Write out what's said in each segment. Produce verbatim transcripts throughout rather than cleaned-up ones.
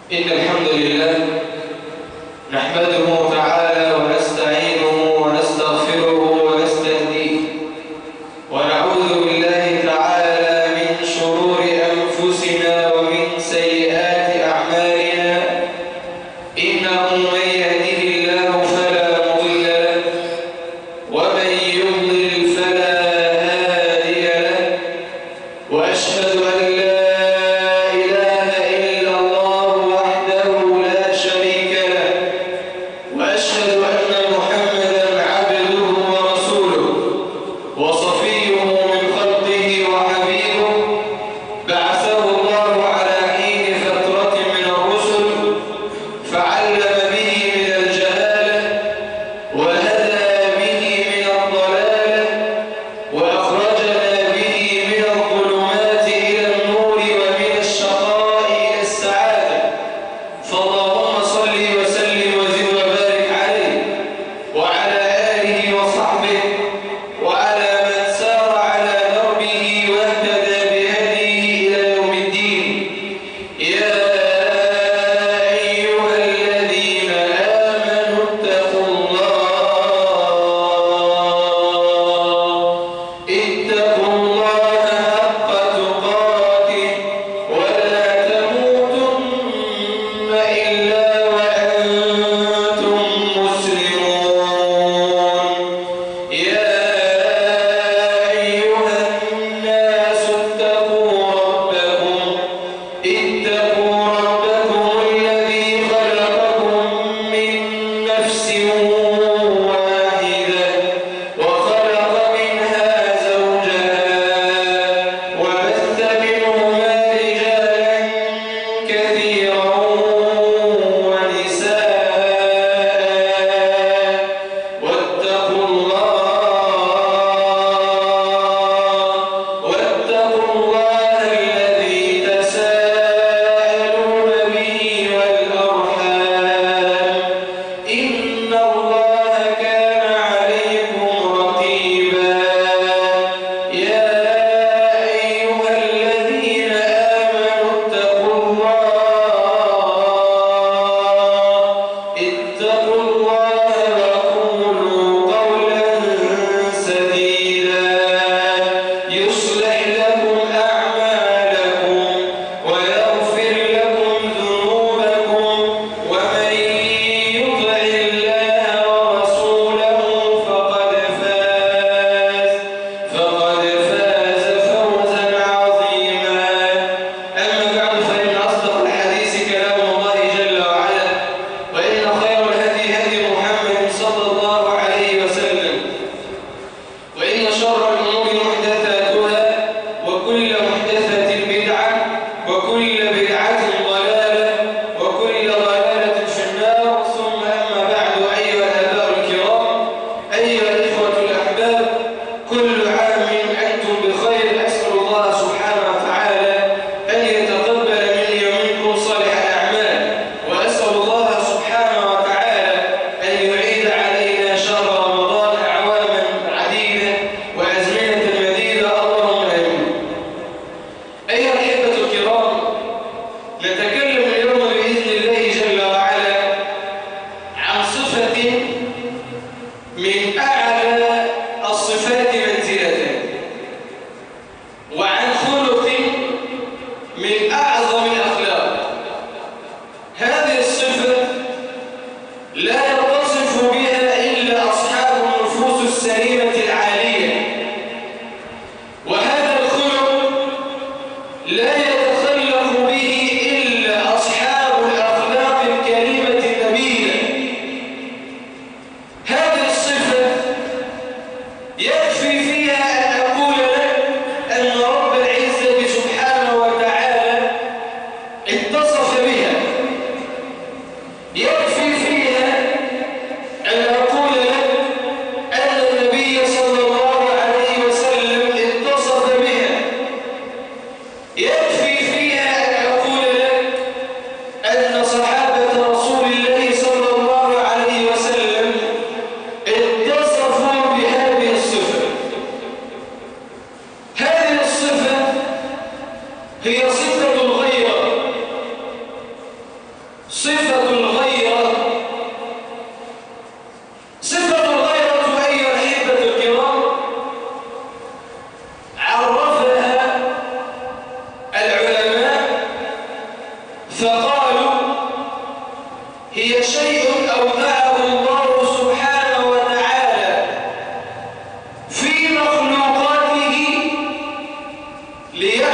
إن الحمد لله نحمده تعالى ونستعينه ونستغفره ونستهديه ونعوذ بالله تعالى من شرور أنفسنا ومن سيئات أعمالنا إنه من يهده الله فلا مضل له ومن يضلل فلا هادي له وأشهد أن لا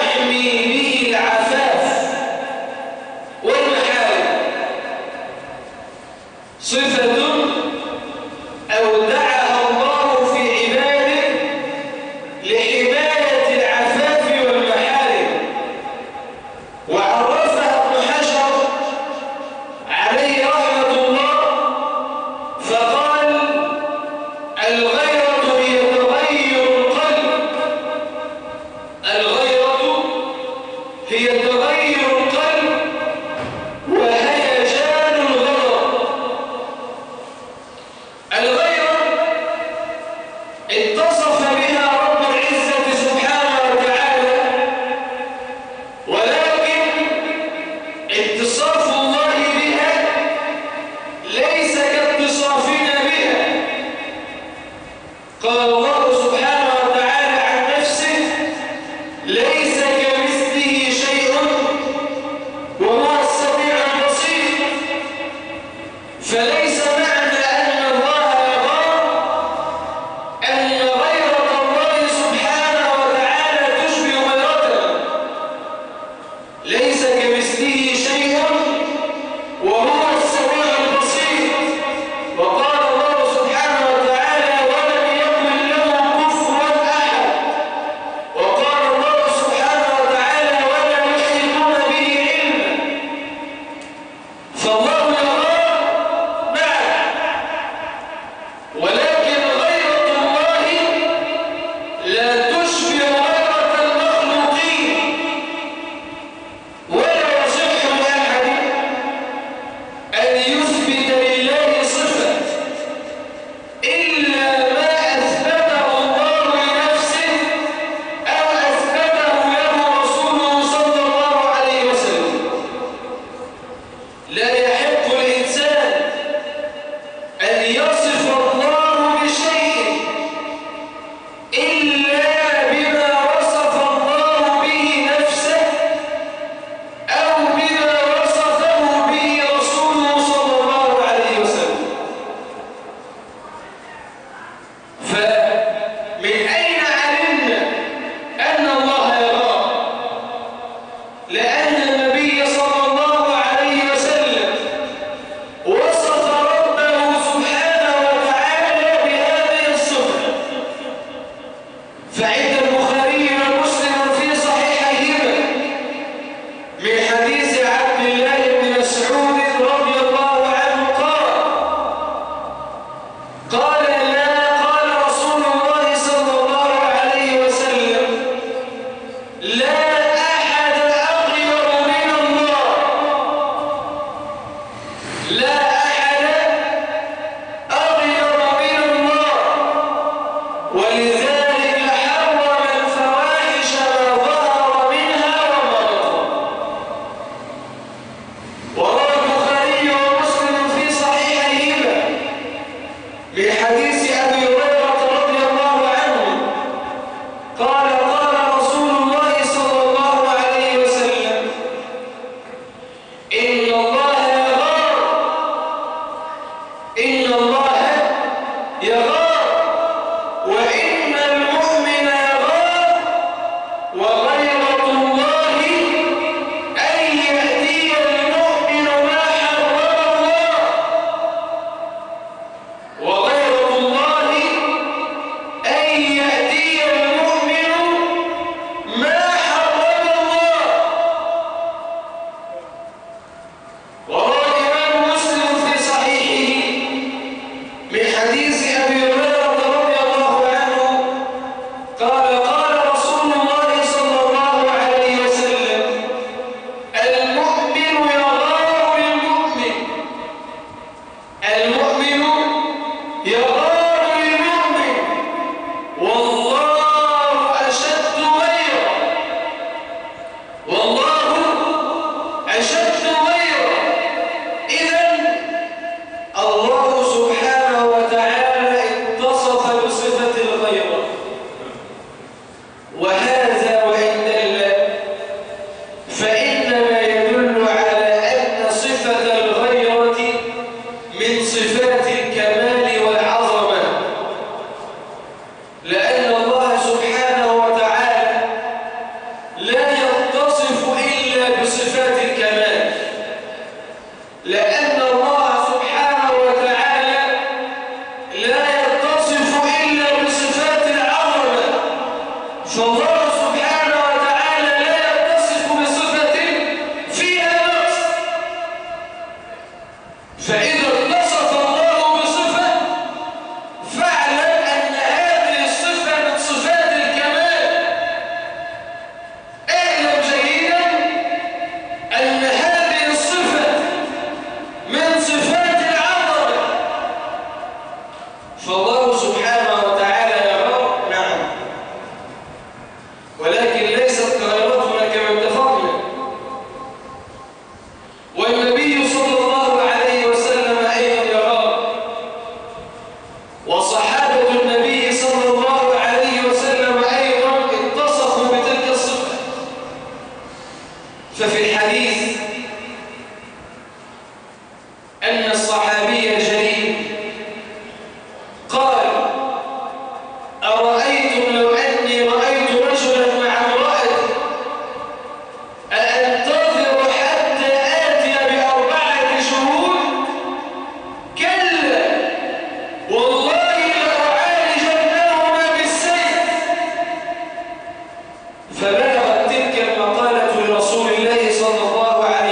يحمي به العفاف والمحارم، صفة أودعها الله في عباده لحماية العفاف والمحارم، وعرفها ابن حجر عليه رحمة الله فقال: الغيرة هي تغير القلب، الغيرة هي تغير القلب وهيجان الغضب. الغيرة اتصف بها رب العزة سبحانه وتعالى، ولكن اتصاف الله بها ليس كاتصافنا بها. قال الله سبحانه وتعالى عن نفسه: ليس كمثله شيء وهو السميع البصير. فليس معنى أن الله يغار أن غيرة الله سبحانه وتعالى تشبه غيرته. ليس كمثله شيء وهو السميع البصير. وقال الله سبحانه وتعالى: ولم يكن له كفوا أحد. وقال الله سبحانه وتعالى: ولا يحيطون به علما. فالله يغار نعم، ولكن غيرة الله لا تشبه غيرة المخلوقين. ولا يصح لأحد أن يثبت لله صفة إلا ما أثبته الله لنفسه أو أثبته له رسوله صلى الله عليه وسلم. لا يحق الإنسان أن يصف الله بشيء إلا بما وصف الله به نفسه أو بما وصفه به رسوله صلى الله عليه وسلم. فمن أين علمنا أن الله يرى؟ لأن النبي صلى الله عليه وسلم وصف ربه سبحانه وتعالى بهذه الصفة. فعند البخاري ومسلم في صحيحيهما من حديث عبد الله بن مسعود رضي الله عنه قال: قال لا قال رسول الله صلى الله عليه وسلم: لا أحد أغير من الله، لا أحد أغير من الله، ولذلك حرم الفواحش ما ظهر منها وما بطن. وروى البخاري ومسلم في صحيحيهما من حديث أبي هريرة رضي الله عنه قال: قال رسول الله صلى الله عليه وسلم: إن الله يغار، إن الله يغار، وإن المؤمن يغار، وغيرة الله أن يهدي المؤمن ما حرم الله، وغيرة الله أن يهدي المؤمن ما حرم الله. وروى الإمام مسلم في صحيحه من حديث أبي هريرة رضي الله عنه قال: قال رسول الله صلى الله عليه وسلم: المؤمن يغار للمؤمن، المؤمن يغار للمؤمن، والله أشد غيرا، والله أشد غيرا. إذن الله سبحانه وتعالى اتصف بصفة الغيرة، وهذا وإن دل فإنما يدل على أن صفة الغيرة من صفات الكمال والعظمة، لأن الله سبحانه وتعالى لا بصفات الكمال، لأن الله سبحانه وتعالى لا يتصف إلا بصفات العظمة، فالله سبحانه وتعالى لا يتصف بصفة فيها نقص. فإذا اتصف الله بصفة فاعلم أن هذه الصفة من صفات الكمال. اعلم جيدا أن هذه الصفة من صفات العظمة. فالله سبحانه وتعالى يرى، نعم، ولكن ليست غيرتنا كما اتفقنا. والنبي صلى الله عليه وسلم أيضا يرى، وصحابة النبي صلى الله عليه وسلم أيضا اتصفوا بتلك الصفة. ففي الحديث أن الصحابي الجليل قال: أرأيتم لو أني رأيت رجلا مع امرأتي أأنتظر حتى آتي بأربعة شهود؟ كلا والله لأعالجنهما بالسيف. فبلغت تلك المقالة لرسول الله صلى الله عليه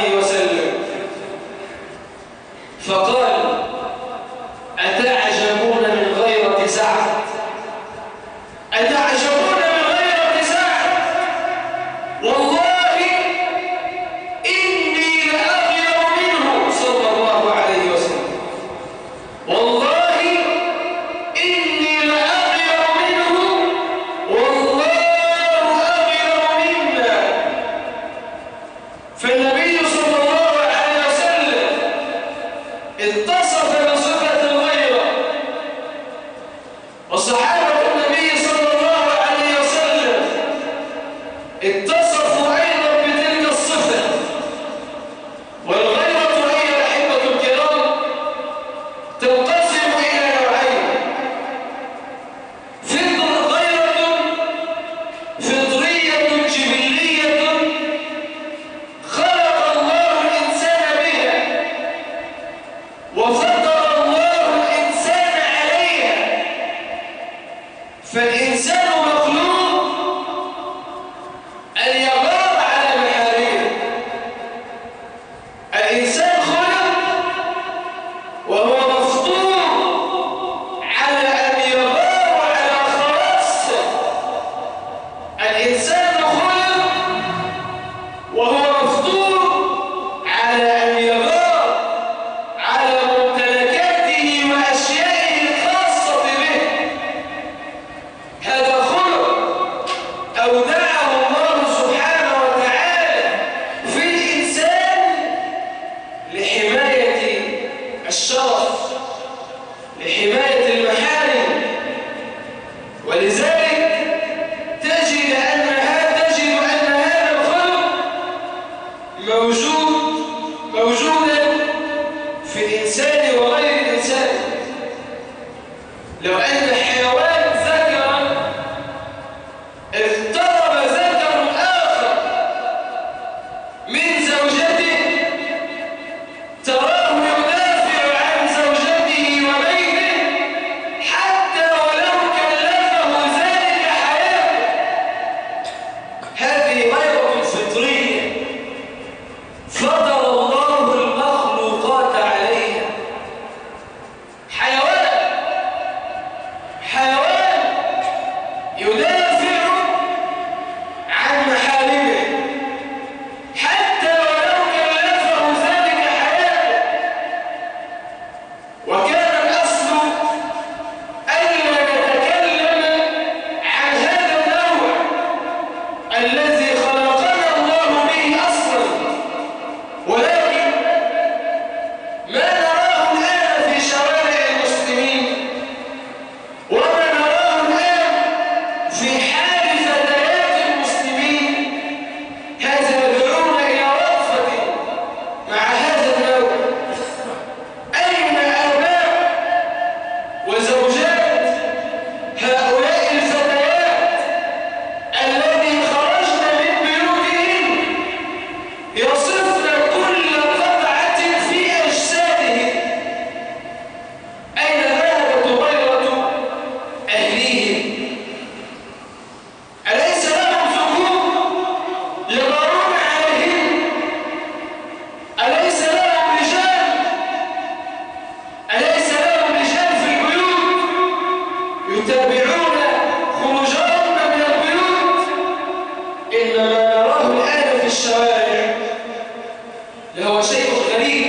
الشوارع لهو شيء غريب.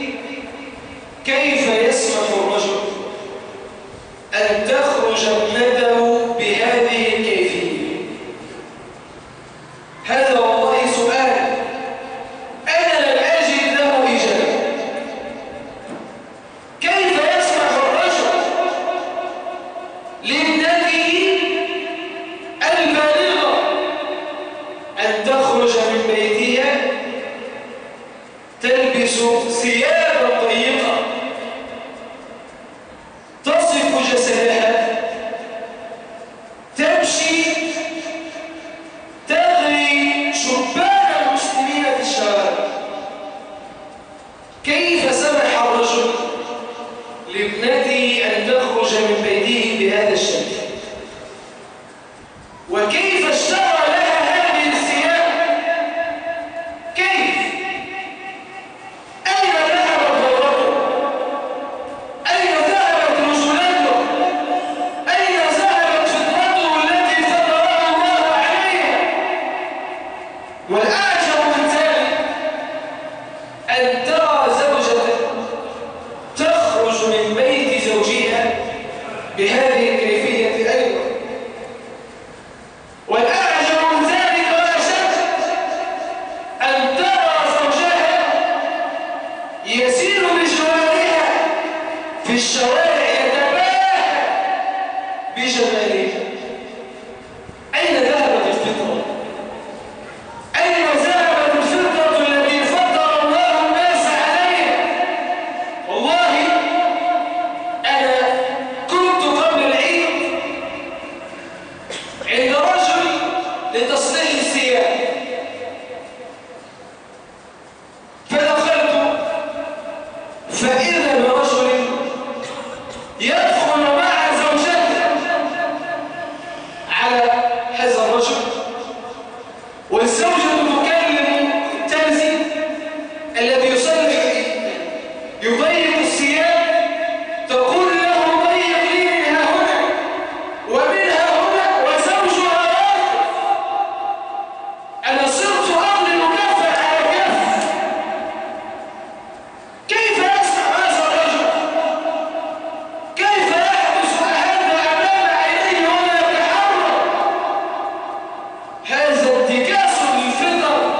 كيف يسمح الرجل أن تخرج ابنته بهذه الكيفية؟ هذا والله سؤال أنا لم أجد له إجابة. كيف يسمح الرجل لابنته البالغة أن تخرج من بيتها تلبس ثيابا ضيقة تصف جسدها، تمشي تغري شبان المسلمين في الشوارع؟ كيف سمح الرجل لابنته أن تخرج من بيته بهذا الشكل؟ وكيف اشترى لها هذه الثياب؟ كيف؟ أين ذهبت ضرته؟ أين ذهبت رسولته؟ أين ذهبت فطرته التي فطرها الله عليها؟ والأعجب من ذلك أن ترى زوجة تخرج من بيت زوجها بهذه الكيفية أيضا. والأعجب من ذلك وأشد أن ترى زوجها يسير بجمالها في الشوارع يتباهى بجمالها. أين ذهبت الفطرة؟ أين ذهبت الفطرة التي فطر الله الناس عليها؟ والله أنا كنت قبل العيد عند رجل لتصليح الثياب، فدخلت فإذا برجل يدخل مع زوجته على هذا الرجل، والزوجة تكلم الترزي الذي يصلح يضيق الثياب، تقول له ضيق لي منها هنا ومنها هنا، وزوجها واقف. أنا صرت أضرب كفا على كف. كيف يسمع هذا الرجل؟ كيف يحدث هذا أمام عينيه ولا يتحرك؟ هذا انتكاس للفطر،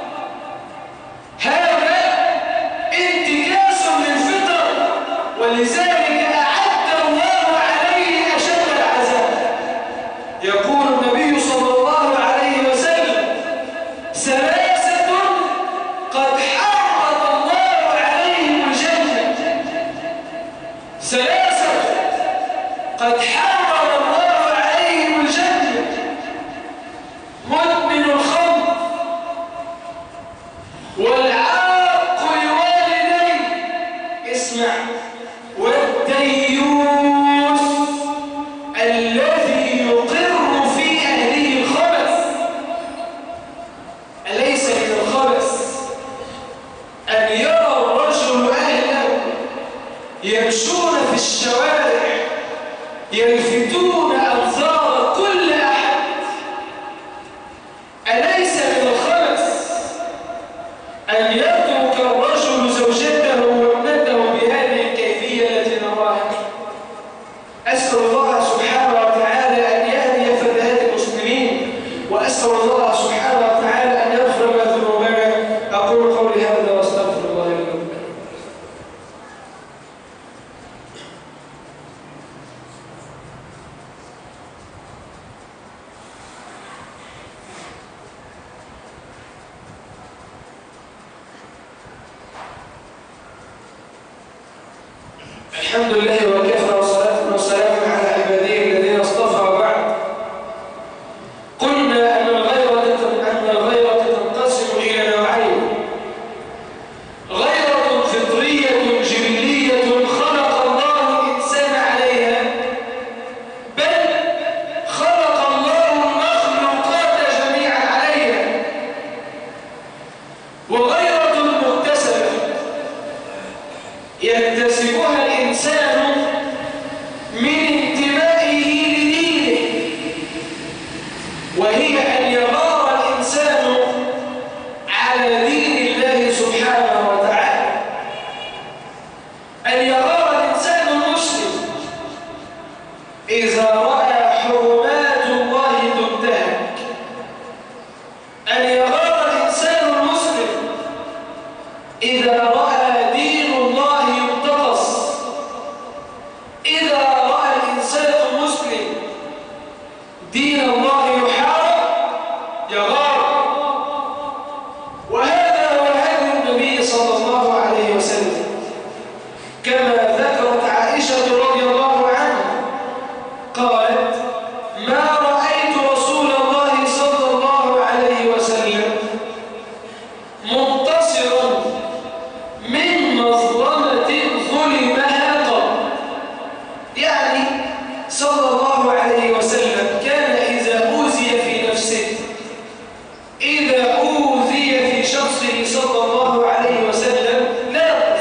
هذا انتكاس للفطر، ولذلك أعد الله عليه أشد العذاب. يقول النبي صلى الله عليه وسلم: ثلاثة قد حرم الله عليهم الجنة. ثلاثة قد حرم الله عليهم الجنة: مدمن الخمر، والعاق لوالديه، اسمع، والديوث الذي يقر في أهله الخبث. أليس من الخبث أن يرى الرجل أهله يمشون في الشوارع يلفتون أنظار كل أحد؟ أليس من الخبث أن يترك الرجل زوجته وابنته بهذه الكيفية التي نراها؟ أسأل الله سبحانه وتعالى أن يهدي فتيات المسلمين، وأسأل الله سبحانه وتعالى أن يغفر لنا ذنوبنا. أقول قولي هذا وأستغفر الله لي ولكم. الحمد لله وكفى، والصلاة والسلام على عباده الذين اصطفى، وبعد. قلنا أن الغيرة أن الغيرة تنقسم إلى نوعين: غيرة فطرية جبلية خلق الله الإنسان عليها، بل خلق الله المخلوقات جميعا عليها. وغيرة مكتسبة يكتسبها الإنسان من انتمائه لدينه، وهي أن يغار الإنسان على دين الله سبحانه وتعالى، أن يرى الإنسان المسلم إذا رأى حرمات الله تنتهك، أن يرى الإنسان المسلم إذا رأى دين الله ينتقص، إذا رأى الإنسان المسلم دين الله يحارب يغار. وهذا هو هدي النبي صلى الله عليه وسلم، كما ذكرت عائشة رضي الله عنها قالت: ما رأيت رسول الله صلى الله عليه وسلم منتصرا من مظلمة ظلمها قط. يعني صلى الله عليه وسلم كان إذا أوذي في نفسه، إذا أوذي في شخصه صلى الله عليه وسلم لا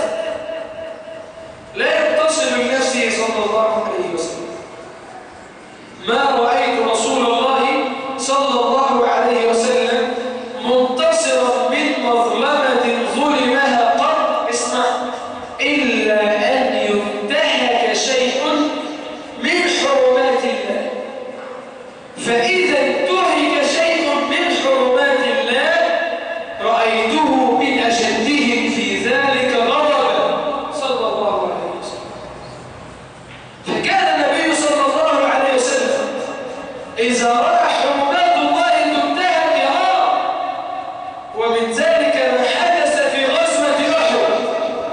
لا يتصل بنفسه صلى الله عليه وسلم. ما رأيت رسول الله صلى الله عليه وسلم منتصرا من مظلمة ظلمها قط، اسمع، إلا أن ينتهك شيء من حرمات الله. فإذا انتهك شيء من حرمات الله رأيته من أشدهم في ذلك غضبا صلى الله عليه وسلم. فكان النبي صلى الله عليه وسلم إذا رأى حرمات الله تنتهك يرى. ومن ذلك ما حدث في غزوة أحد.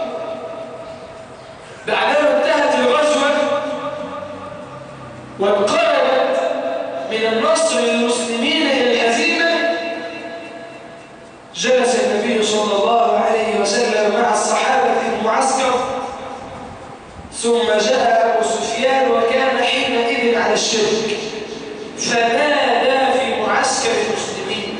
بعدما انتهت الغزوة وانقلبت من النصر للمسلمين إلى الهزيمة، جلس النبي صلى الله عليه وسلم مع الصحابة في المعسكر، ثم جاء أبو سفيان وكان حينئذ على الشرك، فنادى في معسكر المسلمين: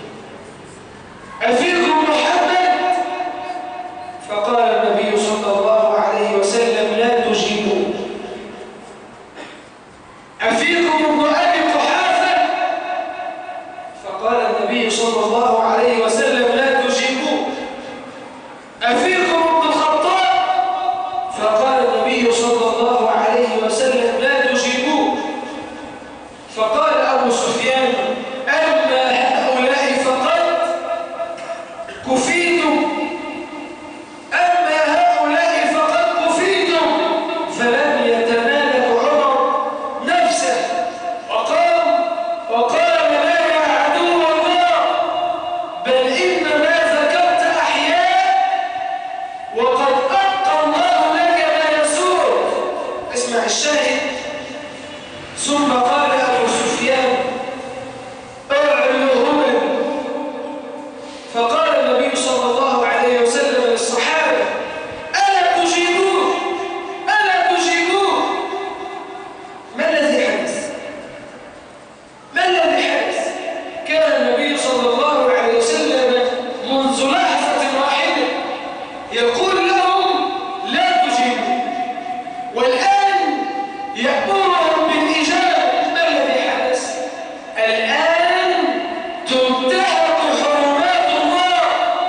أفيكم محمد؟ فقال النبي صلى الله عليه وسلم: لا تجيبوا. أفيكم ابن أبي قحافة؟ فقال النبي صلى الله عليه وسلم: لا تجيبوا. أفيكم ابن الخطاب؟ فقال النبي صلى الله عليه وسلم: لا تجيبوا. فقال أبو سفيان: أما هؤلاء فقد كفيتم، أما هؤلاء فقد كفيتم. فلم يتمالك عمر نفسه وقام وقال: لا يا عدو الله، بل إنما ذكرت أحياء وقد أبقى الله لك ما يسوء. اسمع الشاهد. ثم قال أبو سفيان: أعلو هبل. فقال النبي صلى الله عليه وسلم للصحابة: ألا تجيبوه؟ ألا تجيبوه؟ ما الذي حدث؟ ما الذي حدث؟ كان النبي صلى الله عليه وسلم منذ لحظة واحدة يقول لهم: لا تجيبوا، والآن يأمرهم بالإجابة. ما الذي حدث؟ الآن تنتهك حرمات الله،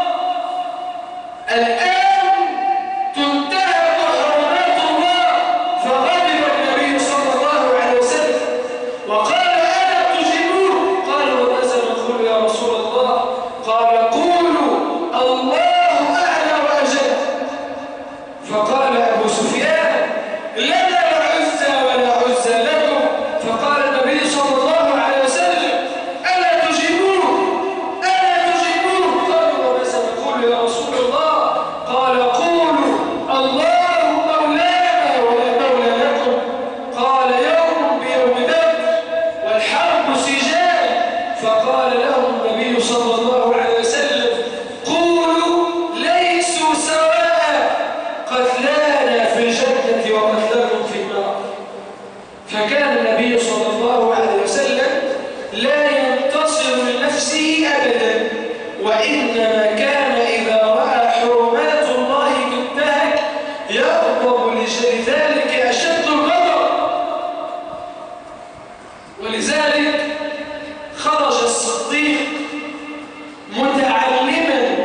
الآن تنتهك حرمات الله. فغضب النبي صلى الله عليه وسلم وقال: ألا تجيبوه؟ قالوا: وماذا نقول يا رسول الله؟ قال: قولوا الله أعلى وأجل. فقال أبو سفيان: لنا العزى ولا عزى لكم. فقال النبي صلى الله عليه وسلم: ألا تجيبوه؟ ألا تجيبوه؟ قالوا: وماذا نقول يا رسول الله؟ قال: قولوا الله مولانا ولا مولى لكم. قال: يوم بيوم بدر والحرب سجال. فقال لهم النبي صلى الله عليه وسلم: قولوا ليسوا سواء، قتلانا في الجنة وقتلكم في النار. فكان النبي صلى الله عليه وسلم لا ينتصر لنفسه أبدا، وإنما كان إذا رأى حرمات الله تنتهك يغضب لذلك أشد الغضب. ولذلك خرج الصديق متعلما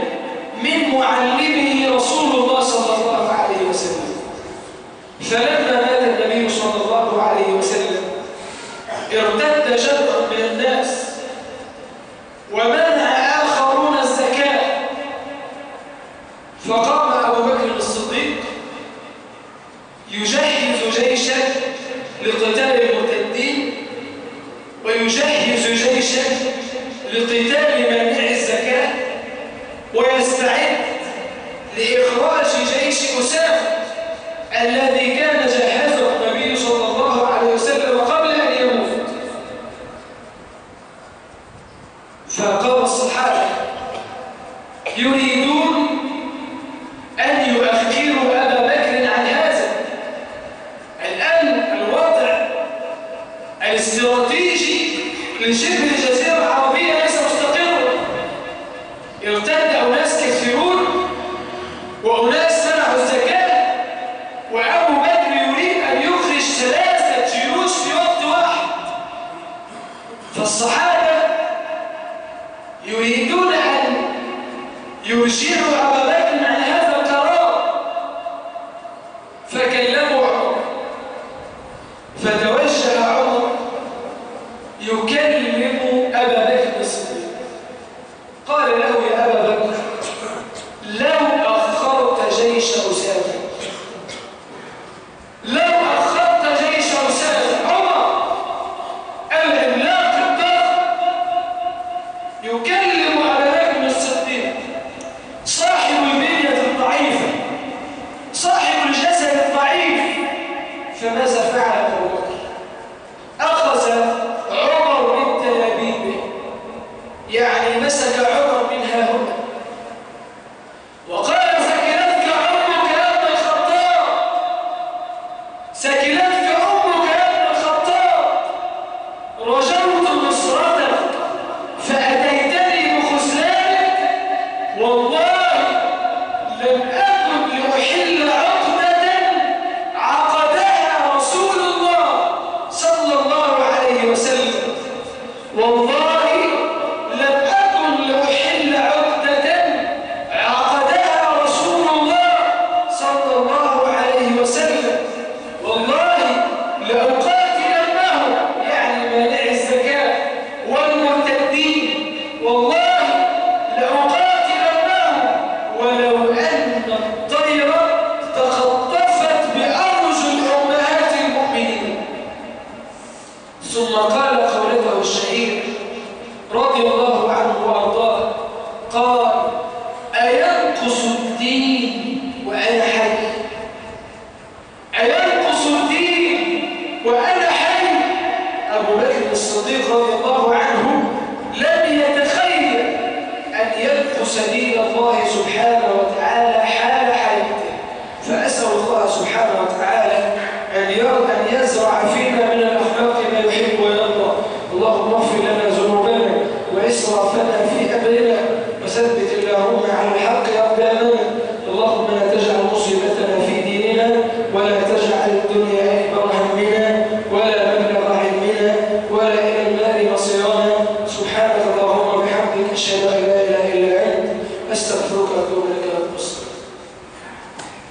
لإخراج جيش أسامة الذي كان جهزه النبي صلى الله عليه وسلم قبل أن يموت. فقام الصحابة يريدون أن يؤخروا أبا بكر عن هذا. الآن الوضع الاستراتيجي لشبه الجزيرة العربية ليس مستقرا. ارتد أناس كثيرون وأناس منعوا الزكاة، وأبو بكر يريد أن يخرج ثلاثة جيوش في وقت واحد. فالصحابة يريدون أن يرجعوا أبا بكر عن هذا القرار، فكلموا عمر، فتوجه عمر يكلم أبا بكر الصديق. قال له: يا أبا بكر، لو أخرت جيش أسامة، لو أخرت جيش أسامة. عمر العملاق الضخم يكلم أبا بكر الصديق، صاحب البنية الضعيفة، صاحب الجسد الضعيف. فماذا فعل أبو بكر؟ أخذ عمر من تلابيبه، يعني مسك عمر من ها هنا وقال: سكنتك أمك يا ابن الخطاب، سكنتك أمك يا ابن الخطاب، رجوت نصرتك فأتيتني بخذلانك، والله لم أكن لأحل عقدة عقدها رسول الله صلى الله عليه وسلم، والله لم أكن لأحل عقدة عقدها رسول الله صلى الله عليه وسلم، والله لأقاتلنهم، يعني مانع الزكاة والمرتدين، والله لأقاتلنهم ولو أن الطير تخطفت بأرجل أمهات المؤمنين. ثم قال قولته الشهير رضي الله عنه وأرضاه، قال: أينقص الدين وأنا حي؟ أينقص الدين وأنا حي؟ أبو بكر الصديق رضي الله